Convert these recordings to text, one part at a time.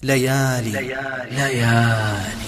ليالي ليالي.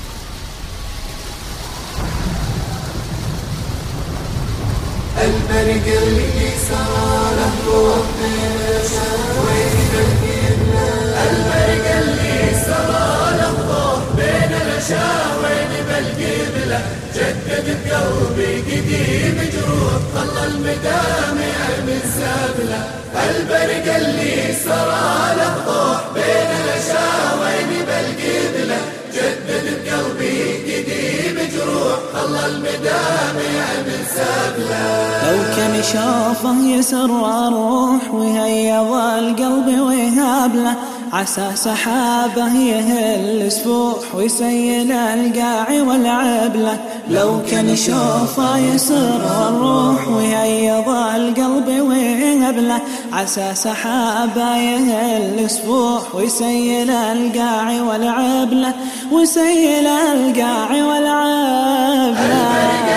البرق اللي صار روح وين القبلة، البرق اللي صار روح بين الأشاوين بالقبلة، جدد بقلبي قديم جروح خلى المدامع من سبلة، البرق اللي صار روح بين الأشاوين بالقبلة، جدد بقلبي قديم جروح خلى المدامع من سبلة. لو كان يشوفه يسر الروح ويهيض القلب ويهاب له، عسى سحابه يهل سفوح ويسيل القاع والعبله. لو كان يشوفه يسر الروح ويهيض القلب ويهاب له، عسى سحابه يهل سفوح ويسيل القاع والعبله، ويسيل القاع والعبله.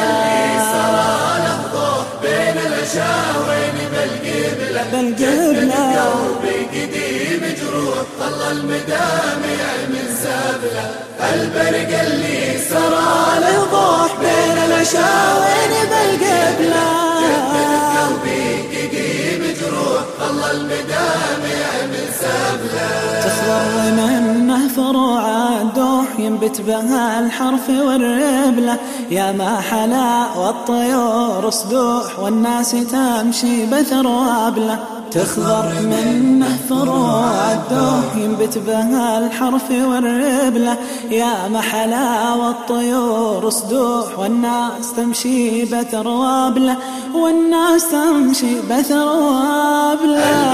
بالقبلة قلبي قديم جروح خلى المدامع من سبلة، البرق اللي سرى له ضوح بين الأشاوين بالقبلة، قلبي قديم جروح خلى المدامع من سبلة. تخضر منه فروع الدوح ينبت بها الحرف والربلة، يا ما حلا والطيور صدوح والناس تمشي بثرواب له. تخضر منه فروع الدوح ينبت بها الحرف والربلة، يا ما حلا والطيور صدوح والناس تمشي بثرواب له، والناس تمشي بثرواب له.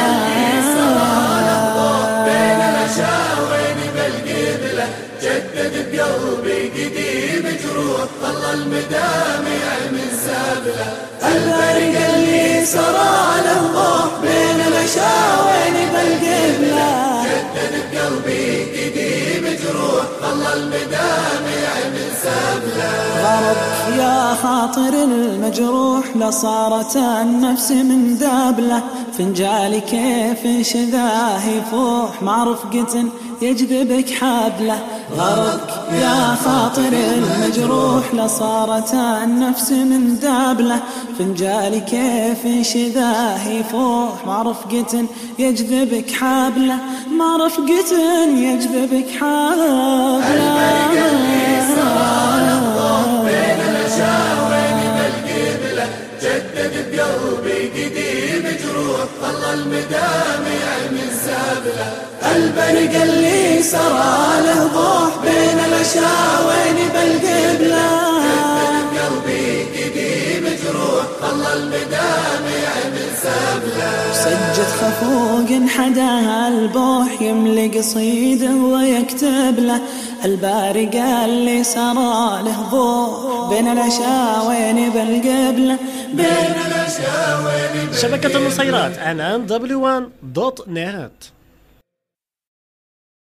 جدد بقلبي قديم جروح خلى المدامع من سبلة، البرق اللي سرى له ضوح بين الأشاوين بالقبلة، جدد بقلبي قديم جروح خلى المدامع من سبلة. غرب يا خاطر المجروح لصارت النفس من دابله، فنجالي كيف شذاه يفوح مع رفقة يجذبك حبله. غربك يا خاطر المجروح لصارت النفس من دابله، فنجالي كيف شذاه يفوح مع رفقة يجذبك حبله، مع رفقة يجذبك حبله. جدد بقلبي قديم جروح خلى المدامع من سبلة، البرق اللي سرى له ضوح بين الأشاوين بالقبلة، جدد بقلبي قديم جروح خلى المدامع من سبلة. سجد خفوق حداها البوح يملي قصيده ويكتب له، البارق اللي سرى له ضوح بين الأشاوين بالقبلة، بين الأشاوين. شبكة النصيرات عنان w1.net.